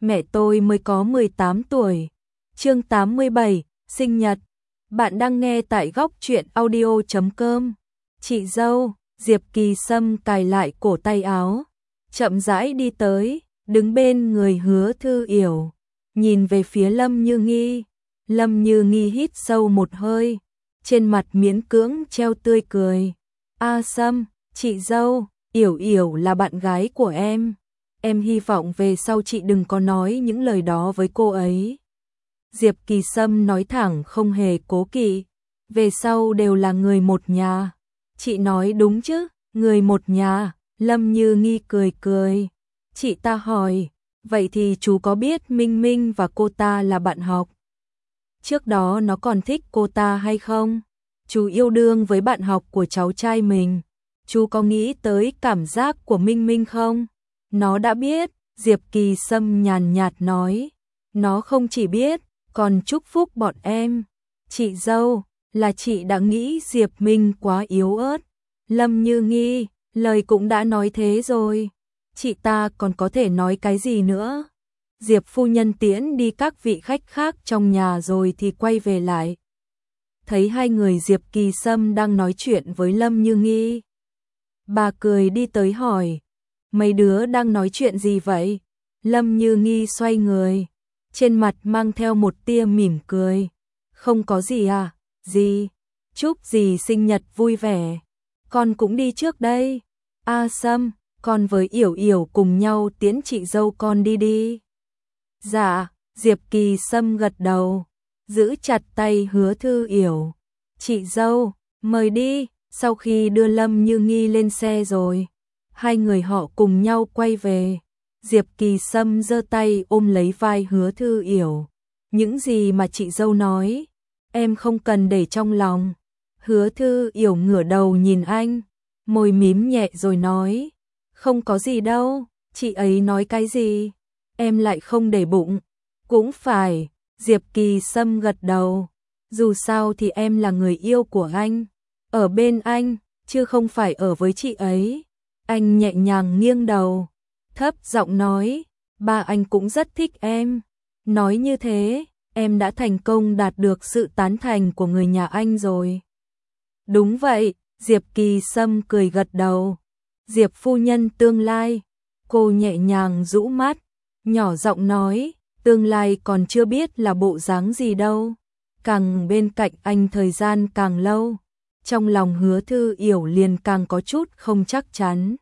mẹ tôi mới có 18 tuổi. Chương 87, sinh nhật. Bạn đang nghe tại góc truyện audio.com. Chị dâu, Diệp Kỳ Sâm cài lại cổ tay áo, chậm rãi đi tới, đứng bên người Hứa Thư Yểu, nhìn về phía Lâm Như Nghi. Lâm Như Nghi hít sâu một hơi, trên mặt miễn cưỡng treo tươi cười. A Sâm, chị dâu, Yểu Yểu là bạn gái của em hy vọng về sau chị đừng có nói những lời đó với cô ấy. Diệp Kỳ Sâm nói thẳng không hề cố kỵ, về sau đều là người một nhà. Chị nói đúng chứ, người một nhà. Lâm Như Nghi cười cười. Chị ta hỏi, vậy thì chú có biết Minh Minh và cô ta là bạn học? Trước đó nó còn thích cô ta hay không? Chú yêu đương với bạn học của cháu trai mình, chú có nghĩ tới cảm giác của Minh Minh không? Nó đã biết, Diệp Kỳ Sâm nhàn nhạt nói. Nó không chỉ biết, còn chúc phúc bọn em. Chị dâu, là chị đã nghĩ Diệp Minh quá yếu ớt. Lâm Như Nghi, lời cũng đã nói thế rồi. Chị ta còn có thể nói cái gì nữa? Diệp phu nhân tiễn đi các vị khách khác trong nhà rồi thì quay về lại. Thấy hai người Diệp Kỳ Sâm đang nói chuyện với Lâm Như Nghi. Bà cười đi tới hỏi, mấy đứa đang nói chuyện gì vậy? Lâm Như Nghi xoay người, trên mặt mang theo một tia mỉm cười. Không có gì à, gì? Chúc dì sinh nhật vui vẻ. Con cũng đi trước đây. A Sâm, con với Yểu Yểu cùng nhau tiễn chị dâu con đi đi. Dạ, Diệp Kỳ Sâm gật đầu, giữ chặt tay Hứa Thư Yểu. Chị dâu, mời đi. Sau khi đưa Lâm Như Nghi lên xe rồi, hai người họ cùng nhau quay về. Diệp Kỳ Sâm giơ tay ôm lấy vai Hứa Thư Yểu. Những gì mà chị dâu nói, em không cần để trong lòng. Hứa Thư Yểu ngửa đầu nhìn anh, môi mím nhẹ rồi nói, không có gì đâu, chị ấy nói cái gì, em lại không để bụng. Cũng phải, Diệp Kỳ Sâm gật đầu, dù sao thì em là người yêu của anh, ở bên anh, chứ không phải ở với chị ấy. Anh nhẹ nhàng nghiêng đầu, thấp giọng nói, ba anh cũng rất thích em. Nói như thế, em đã thành công đạt được sự tán thành của người nhà anh rồi. Đúng vậy, Diệp Kỳ Sâm cười gật đầu. Diệp phu nhân tương lai. Cô nhẹ nhàng rũ mắt, nhỏ giọng nói, tương lai còn chưa biết là bộ dáng gì đâu. Càng bên cạnh anh thời gian càng lâu, trong lòng Hứa Thư Yểu liền càng có chút không chắc chắn.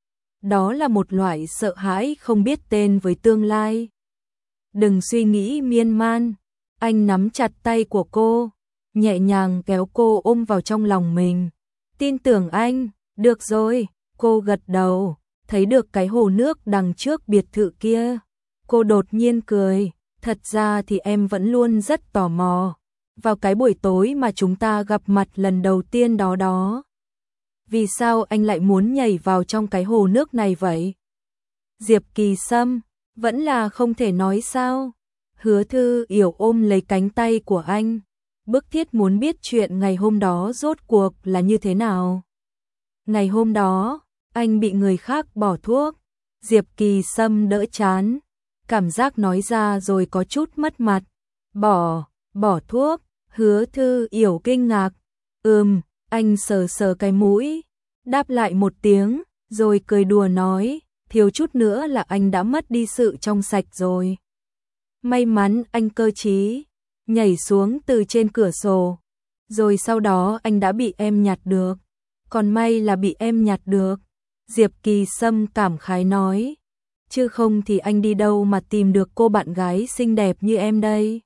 Đó là một loại sợ hãi không biết tên với tương lai. Đừng suy nghĩ miên man. Anh nắm chặt tay của cô, nhẹ nhàng kéo cô ôm vào trong lòng mình. Tin tưởng anh, được rồi. Cô gật đầu, thấy được cái hồ nước đằng trước biệt thự kia. Cô đột nhiên cười, thật ra thì em vẫn luôn rất tò mò. Vào cái buổi tối mà chúng ta gặp mặt lần đầu tiên đó. Vì sao anh lại muốn nhảy vào trong cái hồ nước này vậy? Diệp Kỳ Sâm, vẫn là không thể nói sao? Hứa Thư Yểu ôm lấy cánh tay của anh, bức thiết muốn biết chuyện ngày hôm đó rốt cuộc là như thế nào. Ngày hôm đó, anh bị người khác bỏ thuốc. Diệp Kỳ Sâm đỡ chán, cảm giác nói ra rồi có chút mất mặt. Bỏ thuốc? Hứa Thư Yểu kinh ngạc. Anh sờ sờ cái mũi, đáp lại một tiếng, rồi cười đùa nói, thiếu chút nữa là anh đã mất đi sự trong sạch rồi. May mắn anh cơ trí, nhảy xuống từ trên cửa sổ, rồi sau đó anh đã bị em nhặt được. Còn may là bị em nhặt được. Diệp Kỳ Sâm cảm khái nói, chứ không thì anh đi đâu mà tìm được cô bạn gái xinh đẹp như em đây.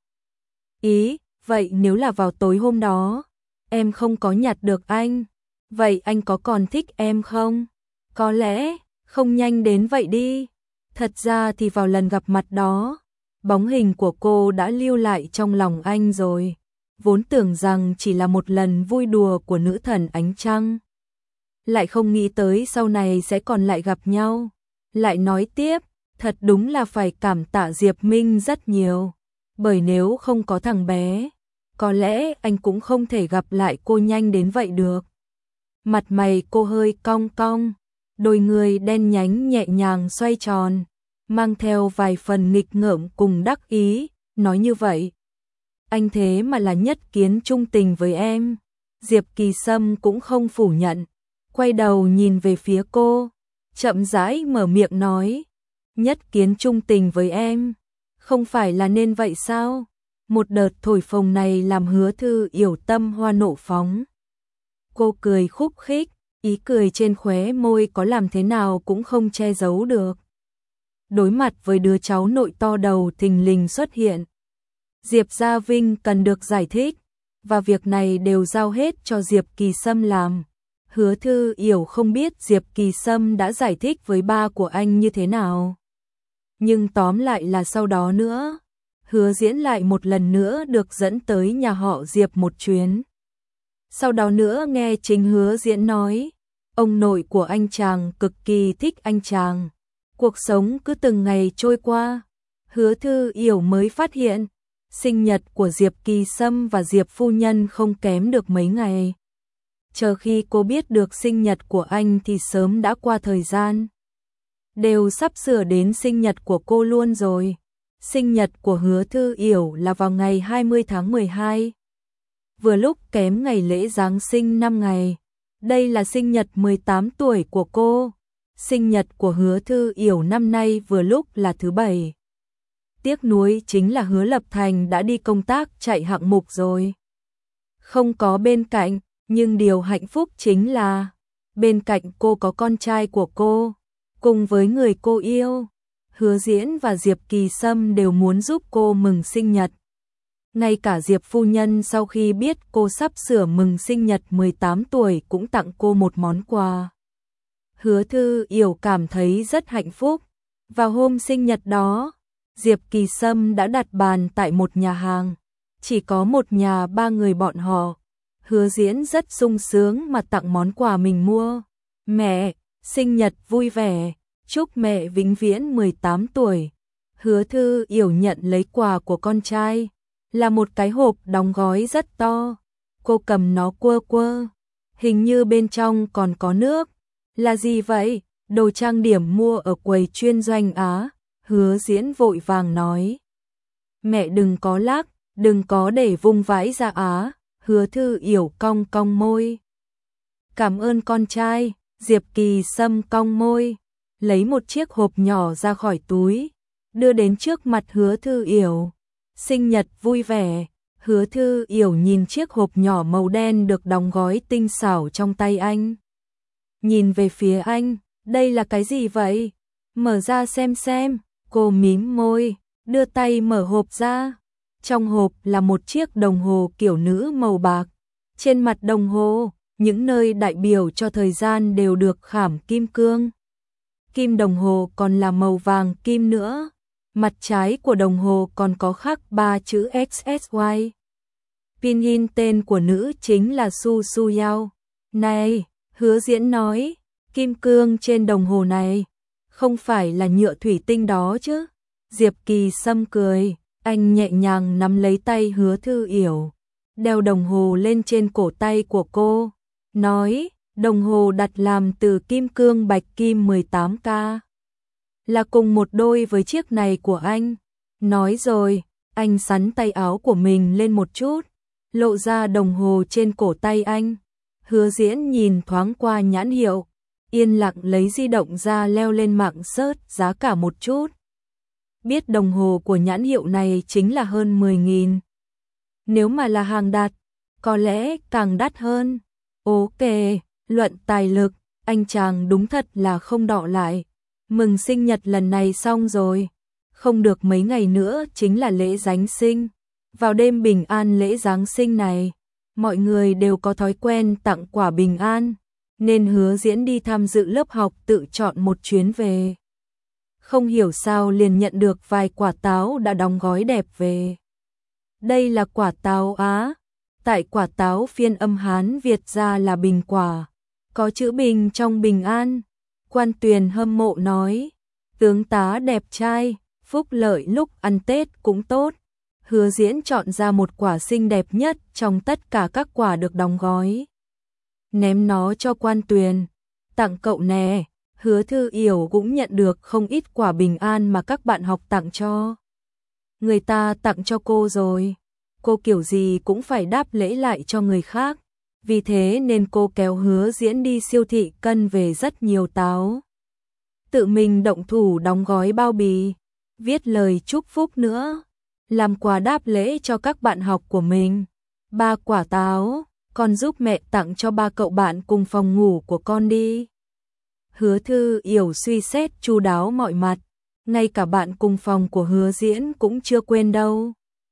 Vậy nếu là vào tối hôm đó, em không có nhặt được anh, vậy anh có còn thích em không? Có lẽ, không nhanh đến vậy đi. Thật ra thì vào lần gặp mặt đó, bóng hình của cô đã lưu lại trong lòng anh rồi. Vốn tưởng rằng chỉ là một lần vui đùa của nữ thần ánh trăng. Lại không nghĩ tới sau này sẽ còn lại gặp nhau. Lại nói tiếp, thật đúng là phải cảm tạ Diệp Minh rất nhiều. Bởi nếu không có thằng bé, có lẽ anh cũng không thể gặp lại cô nhanh đến vậy được. Mặt mày cô hơi cong cong, đôi người đen nhánh nhẹ nhàng xoay tròn, mang theo vài phần nghịch ngợm cùng đắc ý, nói như vậy. Anh thế mà là nhất kiến trung tình với em. Diệp Kỳ Sâm cũng không phủ nhận, quay đầu nhìn về phía cô, chậm rãi mở miệng nói, nhất kiến trung tình với em, không phải là nên vậy sao? Một đợt thổi phồng này làm Hứa Thư Yểu tâm hoa nộ phóng. Cô cười khúc khích, ý cười trên khóe môi có làm thế nào cũng không che giấu được. Đối mặt với đứa cháu nội to đầu thình lình xuất hiện, Diệp Gia Vinh cần được giải thích, và việc này đều giao hết cho Diệp Kỳ Sâm làm. Hứa Thư Yểu không biết Diệp Kỳ Sâm đã giải thích với ba của anh như thế nào. Nhưng tóm lại là sau đó nữa, Hứa Diễn lại một lần nữa được dẫn tới nhà họ Diệp một chuyến. Sau đó nữa nghe chính Hứa Diễn nói, ông nội của anh chàng cực kỳ thích anh chàng. Cuộc sống cứ từng ngày trôi qua, Hứa Thư Yểu mới phát hiện, sinh nhật của Diệp Kỳ Sâm và Diệp phu nhân không kém được mấy ngày. Chờ khi cô biết được sinh nhật của anh thì sớm đã qua thời gian. Đều sắp sửa đến sinh nhật của cô luôn rồi. Sinh nhật của Hứa Thư Yểu là vào ngày 20 tháng 12. Vừa lúc kém ngày lễ Giáng sinh 5 ngày. Đây là sinh nhật 18 tuổi của cô. Sinh nhật của Hứa Thư Yểu năm nay vừa lúc là thứ 7. Tiếc nuối chính là Hứa Lập Thành đã đi công tác chạy hạng mục rồi. Không có bên cạnh, nhưng điều hạnh phúc chính là bên cạnh cô có con trai của cô, cùng với người cô yêu. Hứa Diễn và Diệp Kỳ Sâm đều muốn giúp cô mừng sinh nhật. Ngay cả Diệp phu nhân sau khi biết cô sắp sửa mừng sinh nhật 18 tuổi cũng tặng cô một món quà. Hứa Thư Yểu cảm thấy rất hạnh phúc. Vào hôm sinh nhật đó, Diệp Kỳ Sâm đã đặt bàn tại một nhà hàng. Chỉ có một nhà ba người bọn họ. Hứa Diễn rất sung sướng mà tặng món quà mình mua. Mẹ, sinh nhật vui vẻ, chúc mẹ vĩnh viễn 18 tuổi. Hứa Thư Yểu nhận lấy quà của con trai, là một cái hộp đóng gói rất to. Cô cầm nó quơ quơ, hình như bên trong còn có nước. Là gì vậy? Đồ trang điểm mua ở quầy chuyên doanh Á. Hứa Diễn vội vàng nói. Mẹ đừng có lắc, đừng có để vung vãi ra Á. Hứa Thư Yểu cong cong môi. Cảm ơn con trai. Diệp Kỳ Sâm cong môi, lấy một chiếc hộp nhỏ ra khỏi túi, đưa đến trước mặt Hứa Thư Yểu. Sinh nhật vui vẻ. Hứa Thư Yểu nhìn chiếc hộp nhỏ màu đen được đóng gói tinh xảo trong tay anh. Nhìn về phía anh, đây là cái gì vậy? Mở ra xem. Cô mím môi, đưa tay mở hộp ra. Trong hộp là một chiếc đồng hồ kiểu nữ màu bạc. Trên mặt đồng hồ, những nơi đại biểu cho thời gian đều được khảm kim cương. Kim đồng hồ còn là màu vàng kim nữa. Mặt trái của đồng hồ còn có khắc 3 chữ XSY. Pinyin tên của nữ chính là Su Su Yao. Này, Hứa Diễn nói, kim cương trên đồng hồ này không phải là nhựa thủy tinh đó chứ? Diệp Kỳ Sâm cười, anh nhẹ nhàng nắm lấy tay Hứa Thư Yểu, đeo đồng hồ lên trên cổ tay của cô, nói, đồng hồ đặt làm từ kim cương bạch kim 18K. Là cùng một đôi với chiếc này của anh. Nói rồi, anh xắn tay áo của mình lên một chút, lộ ra đồng hồ trên cổ tay anh. Hứa Diễn nhìn thoáng qua nhãn hiệu, yên lặng lấy di động ra leo lên mạng search giá cả một chút. Biết đồng hồ của nhãn hiệu này chính là hơn 10.000. Nếu mà là hàng đặt, có lẽ càng đắt hơn. Ok, luận tài lực, anh chàng đúng thật là không đọ lại. Mừng sinh nhật lần này xong rồi, không được mấy ngày nữa chính là lễ Giáng sinh. Vào đêm bình an lễ Giáng sinh này, mọi người đều có thói quen tặng quà bình an, nên Hứa Diễn đi tham dự lớp học tự chọn một chuyến về. Không hiểu sao liền nhận được vài quả táo đã đóng gói đẹp về. Đây là quả táo Á, tại quả táo phiên âm Hán Việt ra là bình quả, có chữ bình trong bình an. Quan Tuyền hâm mộ nói, tướng tá đẹp trai, phúc lợi lúc ăn Tết cũng tốt. Hứa Diễn chọn ra một quả xinh đẹp nhất trong tất cả các quả được đóng gói. Ném nó cho Quan Tuyền, tặng cậu nè, Hứa Thư Yểu cũng nhận được không ít quà bình an mà các bạn học tặng cho. Người ta tặng cho cô rồi, cô kiểu gì cũng phải đáp lễ lại cho người khác. Vì thế nên cô kéo Hứa Diễn đi siêu thị cân về rất nhiều táo. Tự mình động thủ đóng gói bao bì, viết lời chúc phúc nữa, làm quà đáp lễ cho các bạn học của mình. 3 quả táo, con giúp mẹ tặng cho 3 cậu bạn cùng phòng ngủ của con đi. Hứa Thư Yểu suy xét chu đáo mọi mặt, ngay cả bạn cùng phòng của Hứa Diễn cũng chưa quên đâu.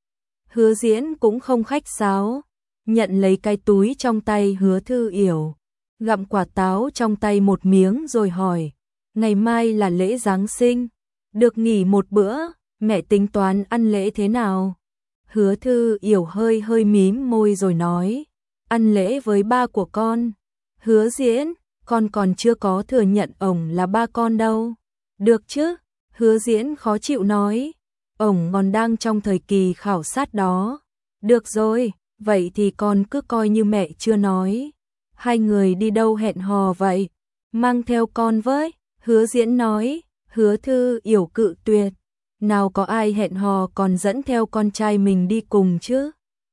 Hứa Diễn cũng không khách sáo, nhận lấy cái túi trong tay Hứa Thư Yểu, gặm quả táo trong tay một miếng rồi hỏi, ngày mai là lễ Giáng sinh, được nghỉ một bữa, mẹ tính toán ăn lễ thế nào? Hứa Thư Yểu hơi hơi mím môi rồi nói, ăn lễ với ba của con. Hứa Diễn, con còn chưa có thừa nhận ổng là ba con đâu. Được chứ? Hứa Diễn khó chịu nói, ổng còn đang trong thời kỳ khảo sát đó. Được rồi, vậy thì con cứ coi như mẹ chưa nói. Hai người đi đâu hẹn hò vậy? Mang theo con với. Hứa Diễn nói. Hứa Thư Yểu cự tuyệt, nào có ai hẹn hò còn dẫn theo con trai mình đi cùng chứ?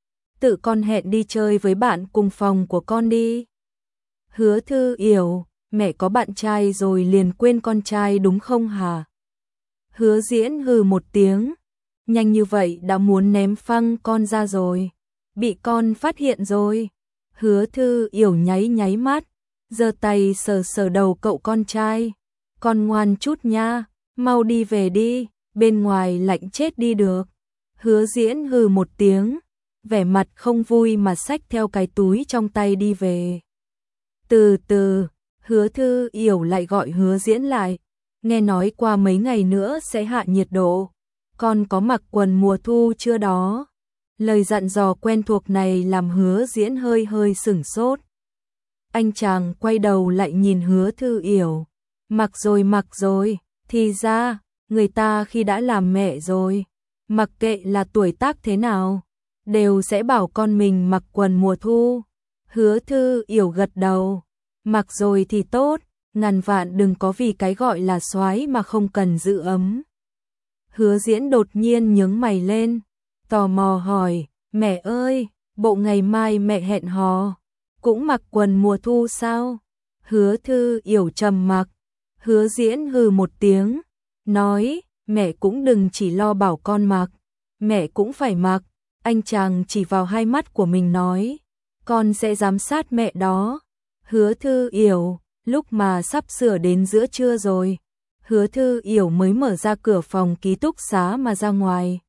Tự con hẹn đi chơi với bạn cùng phòng của con đi. Hứa Thư Yểu, mẹ có bạn trai rồi liền quên con trai đúng không hả? Hứa Diễn hừ một tiếng, nhanh như vậy đã muốn ném phăng con ra rồi, bị con phát hiện rồi. Hứa Thư Yểu nháy nháy mắt, giơ tay sờ sờ đầu cậu con trai, con ngoan chút nha, mau đi về đi, bên ngoài lạnh chết đi được. Hứa Diễn hừ một tiếng, vẻ mặt không vui mà xách theo cái túi trong tay đi về. Từ từ, Hứa Thư Yểu lại gọi Hứa Diễn lại, nghe nói qua mấy ngày nữa sẽ hạ nhiệt độ, con có mặc quần mùa thu chưa đó? Lời dặn dò quen thuộc này làm Hứa Diễn hơi hơi sửng sốt. Anh chàng quay đầu lại nhìn Hứa Thư Yểu, mặc rồi, thì ra, người ta khi đã làm mẹ rồi, mặc kệ là tuổi tác thế nào, đều sẽ bảo con mình mặc quần mùa thu. Hứa Thư Yểu gật đầu, mặc rồi thì tốt, ngàn vạn đừng có vì cái gọi là soái mà không cần giữ ấm. Hứa Diễn đột nhiên nhướng mày lên, tò mò hỏi, mẹ ơi, bộ ngày mai mẹ hẹn hò, cũng mặc quần mùa thu sao? Hứa Thư Yểu trầm mặc, Hứa Diễn hừ một tiếng, nói, mẹ cũng đừng chỉ lo bảo con mặc, mẹ cũng phải mặc. Anh chàng chỉ vào hai mắt của mình nói, con sẽ giám sát mẹ đó. Hứa Thư Yểu, lúc mà sắp sửa đến giữa trưa rồi, Hứa Thư Yểu mới mở ra cửa phòng ký túc xá mà ra ngoài.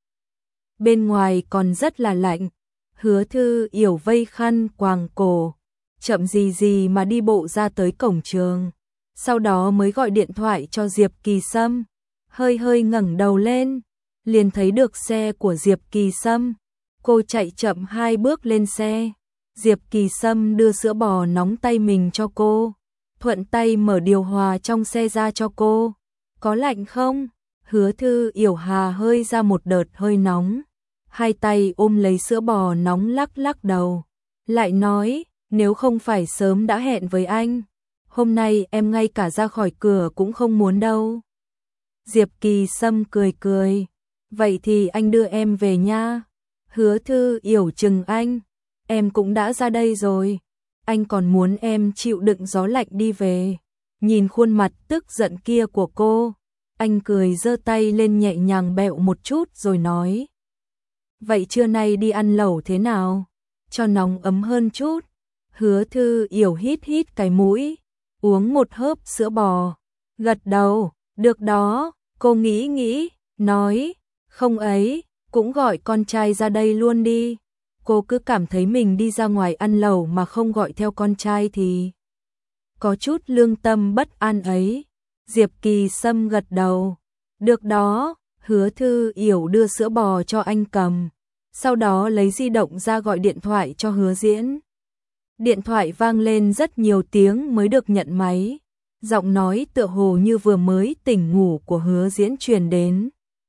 Bên ngoài còn rất là lạnh, Hứa Thư Yểu vây khăn quàng cổ, chậm gì gì mà đi bộ ra tới cổng trường, sau đó mới gọi điện thoại cho Diệp Kỳ Sâm, hơi hơi ngẩng đầu lên, liền thấy được xe của Diệp Kỳ Sâm. Cô chạy chậm 2 bước lên xe, Diệp Kỳ Sâm đưa sữa bò nóng tay mình cho cô, thuận tay mở điều hòa trong xe ra cho cô. Có lạnh không? Hứa Thư Yểu hà hơi ra một đợt hơi nóng, hai tay ôm lấy sữa bò nóng lắc lắc đầu, lại nói, nếu không phải sớm đã hẹn với anh, hôm nay em ngay cả ra khỏi cửa cũng không muốn đâu. Diệp Kỳ Sâm cười cười, vậy thì anh đưa em về nha. Hứa Thư Yểu chừng anh, em cũng đã ra đây rồi, anh còn muốn em chịu đựng gió lạnh đi về. Nhìn khuôn mặt tức giận kia của cô, anh cười giơ tay lên nhẹ nhàng bẹo một chút rồi nói, vậy trưa nay đi ăn lẩu thế nào, cho nóng ấm hơn chút. Hứa Thư Yểu hít hít cái mũi, uống một hớp sữa bò, gật đầu, được đó. Cô nghĩ, nói, không ấy, cũng gọi con trai ra đây luôn đi. Cô cứ cảm thấy mình đi ra ngoài ăn lẩu mà không gọi theo con trai thì có chút lương tâm bất an ấy. Diệp Kỳ Sâm gật đầu, được đó. Hứa Thư Yểu đưa sữa bò cho anh cầm, sau đó lấy di động ra gọi điện thoại cho Hứa Diễn. Điện thoại vang lên rất nhiều tiếng mới được nhận máy, giọng nói tựa hồ như vừa mới tỉnh ngủ của Hứa Diễn truyền đến.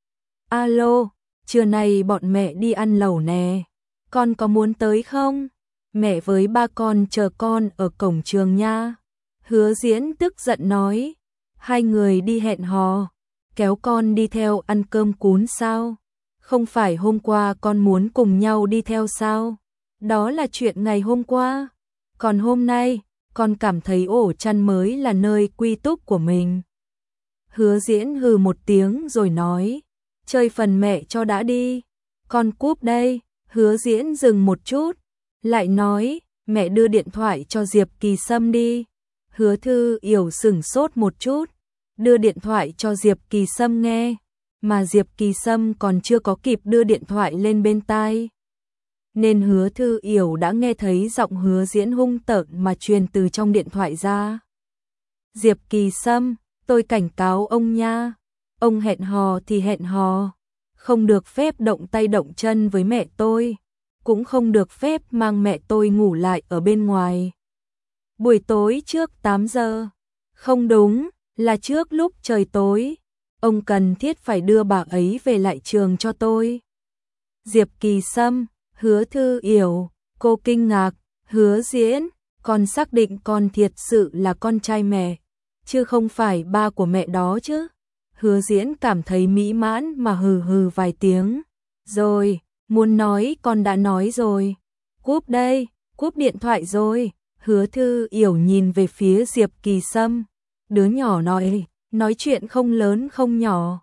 Alo, trưa nay bọn mẹ đi ăn lẩu nè, con có muốn tới không? Mẹ với ba con chờ con ở cổng trường nha. Hứa Diễn tức giận nói, Hai người đi hẹn hò, kéo con đi theo ăn cơm cún sao? Không phải hôm qua con muốn cùng nhau đi theo sao? Đó là chuyện ngày hôm qua. Còn hôm nay, con cảm thấy ổ chăn mới là nơi quy túc của mình. Hứa Diễn hừ một tiếng rồi nói, chơi phần mẹ cho đã đi. Con cúp đây. Hứa Diễn dừng một chút, lại nói, mẹ đưa điện thoại cho Diệp Kỳ Sâm đi. Hứa Thư Yểu sửng sốt một chút, đưa điện thoại cho Diệp Kỳ Sâm nghe, mà Diệp Kỳ Sâm còn chưa có kịp đưa điện thoại lên bên tai. Nên Hứa Thư Yểu đã nghe thấy giọng Hứa Diễn hung tợn mà truyền từ trong điện thoại ra. Diệp Kỳ Sâm, tôi cảnh cáo ông nha, ông hẹn hò thì hẹn hò, không được phép động tay động chân với mẹ tôi, cũng không được phép mang mẹ tôi ngủ lại ở bên ngoài. Buổi tối trước 8 giờ, không đúng, là trước lúc trời tối, ông cần thiết phải đưa bà ấy về lại trường cho tôi. Diệp Kỳ Sâm, Hứa Thư Yểu, cô kinh ngạc, Hứa Diễn, con xác định con thiệt sự là con trai mẹ, chứ không phải ba của mẹ đó chứ. Hứa Diễn cảm thấy mỹ mãn mà hừ hừ vài tiếng. Rồi, muốn nói con đã nói rồi. Cúp đây, cúp điện thoại rồi. Hứa Thư Yểu nhìn về phía Diệp Kỳ Sâm. Đứa nhỏ nói chuyện không lớn không nhỏ.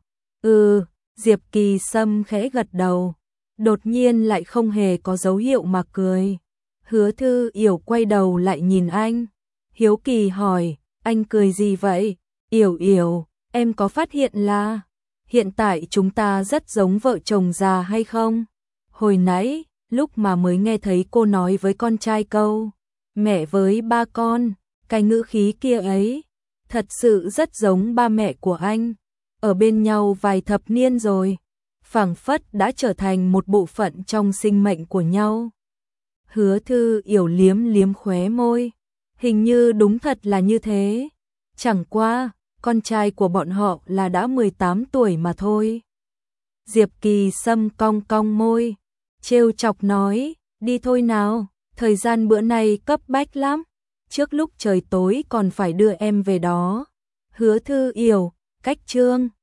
Diệp Kỳ Sâm khẽ gật đầu. Đột nhiên lại không hề có dấu hiệu mà cười. Hứa Thư Yểu quay đầu lại nhìn anh. Hiếu kỳ hỏi, anh cười gì vậy? Yểu Yểu, em có phát hiện là hiện tại chúng ta rất giống vợ chồng già hay không? Hồi nãy, lúc mà mới nghe thấy cô nói với con trai câu mẹ với ba con, cái ngữ khí kia ấy, thật sự rất giống ba mẹ của anh. Ở bên nhau vài thập niên rồi, phảng phất đã trở thành một bộ phận trong sinh mệnh của nhau. Hứa Thư Yểu liếm liếm khóe môi, hình như đúng thật là như thế. Chẳng qua, con trai của bọn họ là đã 18 tuổi mà thôi. Diệp Kỳ Sâm cong cong môi, trêu chọc nói, đi thôi nào, thời gian bữa nay cấp bách lắm, trước lúc trời tối còn phải đưa em về đó. Hứa Thư Yểu, cách chương